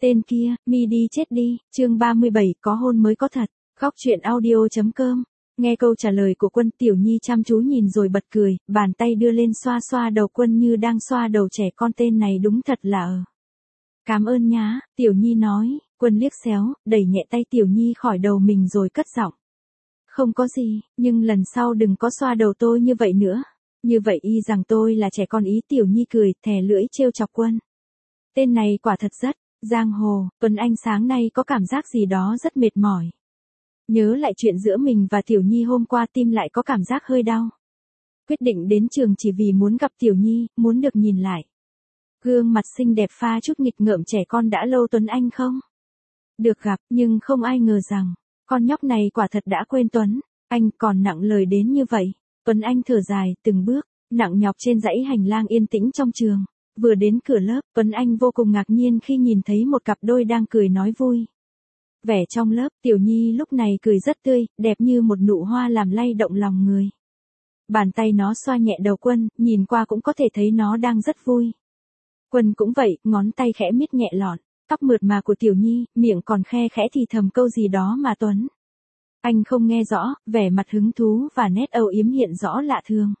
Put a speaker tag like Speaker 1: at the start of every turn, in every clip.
Speaker 1: Tên kia, mi đi chết đi, chương 37, có hôn mới có thật. Góc truyện audio.com. Nghe câu trả lời của Quân, Tiểu Nhi chăm chú nhìn rồi bật cười, bàn tay đưa lên xoa xoa đầu Quân như đang xoa đầu trẻ con, tên này đúng thật là Cảm ơn nhá, Tiểu Nhi nói. Quân liếc xéo, đẩy nhẹ tay Tiểu Nhi khỏi đầu mình rồi cất giọng. Không có gì, nhưng lần sau đừng có xoa đầu tôi như vậy nữa. Như vậy y rằng tôi là trẻ con ý. Tiểu Nhi cười, thè lưỡi trêu chọc Quân. Tên này quả thật rất giang hồ. Tuấn Anh sáng nay có cảm giác gì đó rất mệt mỏi. Nhớ lại chuyện giữa mình và Tiểu Nhi hôm qua, tim lại có cảm giác hơi đau. Quyết định đến trường chỉ vì muốn gặp Tiểu Nhi, muốn được nhìn lại gương mặt xinh đẹp pha chút nghịch ngợm trẻ con đã lâu Tuấn Anh không được gặp, nhưng không ai ngờ rằng con nhóc này quả thật đã quên Tuấn Anh, còn nặng lời đến như vậy. Tuấn Anh thở dài, từng bước nặng nhọc trên dãy hành lang yên tĩnh trong trường. Vừa đến cửa lớp, Tuấn Anh vô cùng ngạc nhiên khi nhìn thấy một cặp đôi đang cười nói vui vẻ trong lớp. Tiểu Nhi lúc này cười rất tươi, đẹp như một nụ hoa làm lay động lòng người. Bàn tay nó xoa nhẹ đầu Quân, nhìn qua cũng có thể thấy nó đang rất vui. Quân cũng vậy, ngón tay khẽ miết nhẹ lọn tóc mượt mà của Tiểu Nhi, miệng còn khe khẽ thì thầm câu gì đó mà Tuấn Anh không nghe rõ, vẻ mặt hứng thú và nét âu yếm hiện rõ lạ thường.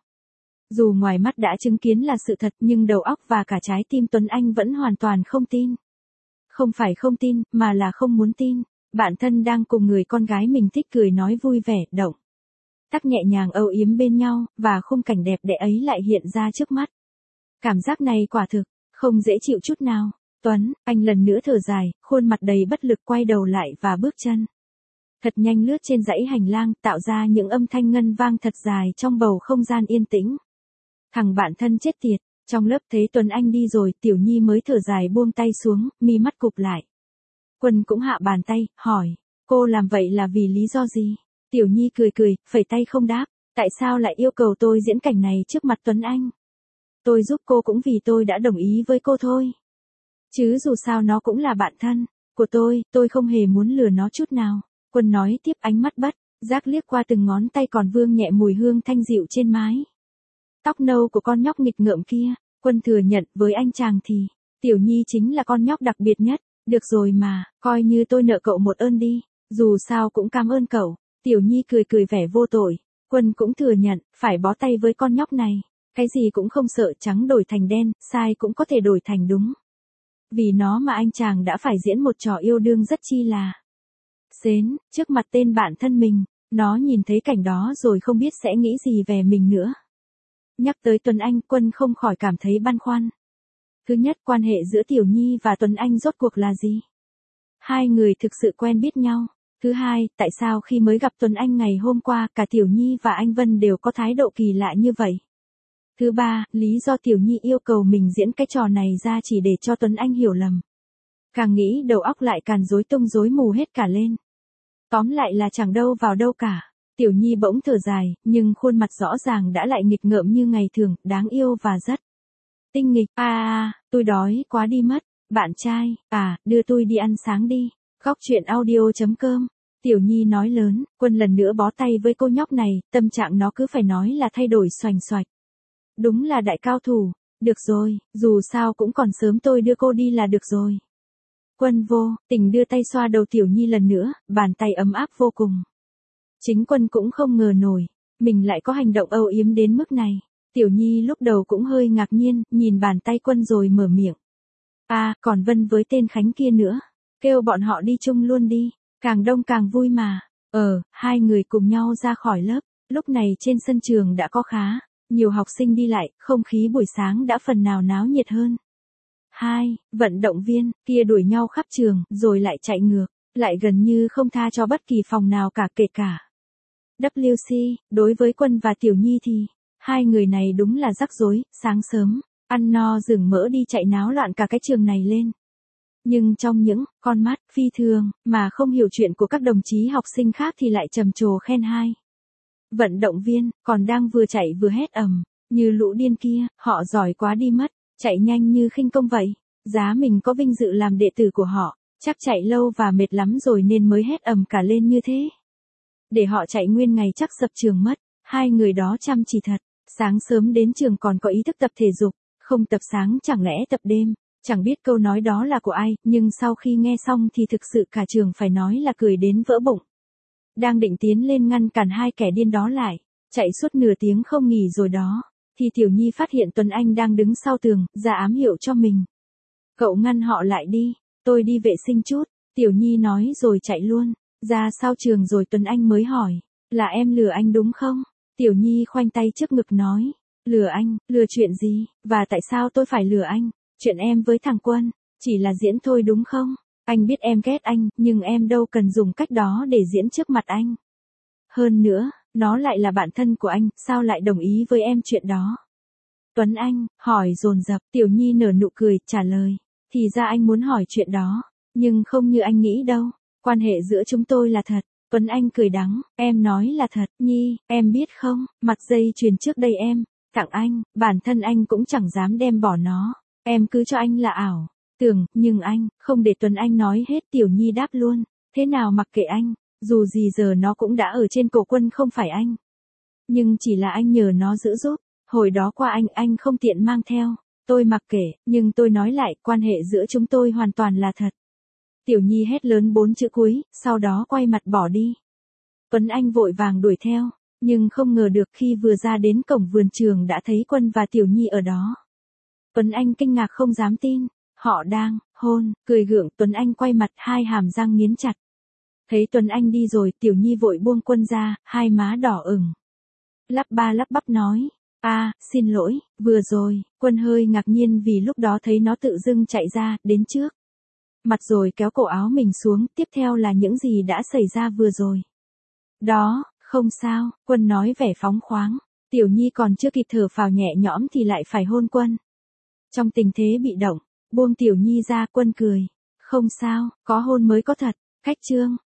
Speaker 1: Dù ngoài mắt đã chứng kiến là sự thật, nhưng đầu óc và cả trái tim Tuấn Anh vẫn hoàn toàn không tin. Không phải không tin, mà là không muốn tin. Bản thân đang cùng người con gái mình thích cười nói vui vẻ, động tác nhẹ nhàng âu yếm bên nhau, và khung cảnh đẹp đẽ ấy lại hiện ra trước mắt. Cảm giác này quả thực không dễ chịu chút nào. Tuấn Anh lần nữa thở dài, khuôn mặt đầy bất lực quay đầu lại và bước chân thật nhanh lướt trên dãy hành lang, tạo ra những âm thanh ngân vang thật dài trong bầu không gian yên tĩnh. Thằng bạn thân chết tiệt. Trong lớp thấy Tuấn Anh đi rồi, Tiểu Nhi mới thở dài buông tay xuống, mi mắt cụp lại. Quân cũng hạ bàn tay, hỏi, cô làm vậy là vì lý do gì? Tiểu Nhi cười cười, phẩy tay không đáp. Tại sao lại yêu cầu tôi diễn cảnh này trước mặt Tuấn Anh? Tôi giúp cô cũng vì tôi đã đồng ý với cô thôi. Chứ dù sao nó cũng là bạn thân của tôi không hề muốn lừa nó chút nào. Quân nói tiếp, ánh mắt bất giác liếc qua từng ngón tay còn vương nhẹ mùi hương thanh dịu trên mái tóc nâu của con nhóc nghịch ngợm kia. Quân thừa nhận, với anh chàng thì Tiểu Nhi chính là con nhóc đặc biệt nhất. Được rồi mà, coi như tôi nợ cậu một ơn đi. Dù sao cũng cảm ơn cậu. Tiểu Nhi cười cười vẻ vô tội. Quân cũng thừa nhận, phải bó tay với con nhóc này. Cái gì cũng không sợ, trắng đổi thành đen, sai cũng có thể đổi thành đúng. Vì nó mà anh chàng đã phải diễn một trò yêu đương rất chi là xến, trước mặt tên bạn thân mình. Nó nhìn thấy cảnh đó rồi không biết sẽ nghĩ gì về mình nữa. Nhắc tới Tuấn Anh, Quân không khỏi cảm thấy băn khoăn. Thứ nhất, quan hệ giữa Tiểu Nhi và Tuấn Anh rốt cuộc là gì? Hai người thực sự quen biết nhau. Thứ hai, tại sao khi mới gặp Tuấn Anh ngày hôm qua, cả Tiểu Nhi và anh Vân đều có thái độ kỳ lạ như vậy? Thứ ba, lý do Tiểu Nhi yêu cầu mình diễn cái trò này ra chỉ để cho Tuấn Anh hiểu lầm. Càng nghĩ đầu óc lại càng rối tung rối mù hết cả lên. Tóm lại là chẳng đâu vào đâu cả. Tiểu Nhi bỗng thở dài, nhưng khuôn mặt rõ ràng đã lại nghịch ngợm như ngày thường, đáng yêu và rất tinh nghịch. Tôi đói quá đi mất. Bạn trai, đưa tôi đi ăn sáng đi. Góc truyện audio.com. Tiểu Nhi nói lớn. Quân lần nữa bó tay với cô nhóc này, tâm trạng nó cứ phải nói là thay đổi xoành xoạch. Đúng là đại cao thủ. Được rồi, dù sao cũng còn sớm, tôi đưa cô đi là được rồi. Quân vô tình đưa tay xoa đầu Tiểu Nhi lần nữa, bàn tay ấm áp vô cùng. Chính Quân cũng không ngờ nổi, mình lại có hành động âu yếm đến mức này. Tiểu Nhi lúc đầu cũng hơi ngạc nhiên, nhìn bàn tay Quân rồi mở miệng. Còn Vân với tên Khánh kia nữa. Kêu bọn họ đi chung luôn đi, càng đông càng vui mà. Hai người cùng nhau ra khỏi lớp. Lúc này trên sân trường đã có khá nhiều học sinh đi lại, không khí buổi sáng đã phần nào náo nhiệt hơn. Hai vận động viên kia đuổi nhau khắp trường, rồi lại chạy ngược, lại gần như không tha cho bất kỳ phòng nào cả, kể cả WC. Đối với Quân và Tiểu Nhi thì hai người này đúng là rắc rối. Sáng sớm ăn no rừng mỡ đi chạy náo loạn cả cái trường này lên. Nhưng trong những con mắt phi thường mà không hiểu chuyện của các đồng chí học sinh khác thì lại trầm trồ khen hai vận động viên, còn đang vừa chạy vừa hét ầm như lũ điên kia. Họ giỏi quá đi mất, chạy nhanh như khinh công vậy. Giá mình có vinh dự làm đệ tử của họ, chắc chạy lâu và mệt lắm rồi nên mới hét ầm cả lên như thế. Để họ chạy nguyên ngày chắc sập trường mất. Hai người đó chăm chỉ thật. Sáng sớm đến trường còn có ý thức tập thể dục, không tập sáng chẳng lẽ tập đêm. Chẳng biết câu nói đó là của ai, nhưng sau khi nghe xong thì thực sự cả trường phải nói là cười đến vỡ bụng. Đang định tiến lên ngăn cản hai kẻ điên đó lại, chạy suốt nửa tiếng không nghỉ rồi đó, thì Tiểu Nhi phát hiện Tuấn Anh đang đứng sau tường, ra ám hiệu cho mình. Cậu ngăn họ lại đi, tôi đi vệ sinh chút, Tiểu Nhi nói rồi chạy luôn. Ra sau trường rồi Tuấn Anh mới hỏi, là em lừa anh đúng không? Tiểu Nhi khoanh tay trước ngực nói, lừa anh, lừa chuyện gì, và tại sao tôi phải lừa anh? Chuyện em với thằng Quân, chỉ là diễn thôi đúng không? Anh biết em ghét anh, nhưng em đâu cần dùng cách đó để diễn trước mặt anh. Hơn nữa, nó lại là bạn thân của anh, sao lại đồng ý với em chuyện đó? Tuấn Anh, hỏi dồn dập, Tiểu Nhi nở nụ cười, trả lời, thì ra anh muốn hỏi chuyện đó, nhưng không như anh nghĩ đâu, quan hệ giữa chúng tôi là thật. Tuấn Anh cười đắng, em nói là thật, Nhi, em biết không, mặt dây chuyền trước đây em tặng anh, bản thân anh cũng chẳng dám đem bỏ nó, em cứ cho anh là ảo, tưởng, nhưng anh, không để Tuấn Anh nói hết. Tiểu Nhi đáp luôn, thế nào mặc kệ anh, dù gì giờ nó cũng đã ở trên cổ Quân không phải anh. Nhưng chỉ là anh nhờ nó giữ giúp, hồi đó qua anh không tiện mang theo, tôi mặc kệ, nhưng tôi nói lại, quan hệ giữa chúng tôi hoàn toàn là thật. Tiểu Nhi hét lớn 4 chữ cuối, sau đó quay mặt bỏ đi. Tuấn Anh vội vàng đuổi theo, nhưng không ngờ được khi vừa ra đến cổng vườn trường đã thấy Quân và Tiểu Nhi ở đó. Tuấn Anh kinh ngạc không dám tin, họ đang hôn, cười gượng. Tuấn Anh quay mặt, hai hàm răng nghiến chặt. Thấy Tuấn Anh đi rồi, Tiểu Nhi vội buông Quân ra, hai má đỏ ửng. Lắp ba lắp bắp nói, xin lỗi, vừa rồi. Quân hơi ngạc nhiên vì lúc đó thấy nó tự dưng chạy ra, đến trước mặt rồi kéo cổ áo mình xuống, tiếp theo là những gì đã xảy ra vừa rồi. Đó, không sao, Quân nói vẻ phóng khoáng. Tiểu Nhi còn chưa kịp thở phào nhẹ nhõm thì lại phải hôn Quân. Trong tình thế bị động, buông Tiểu Nhi ra, Quân cười. Không sao, có hôn mới có thật. Khách trương.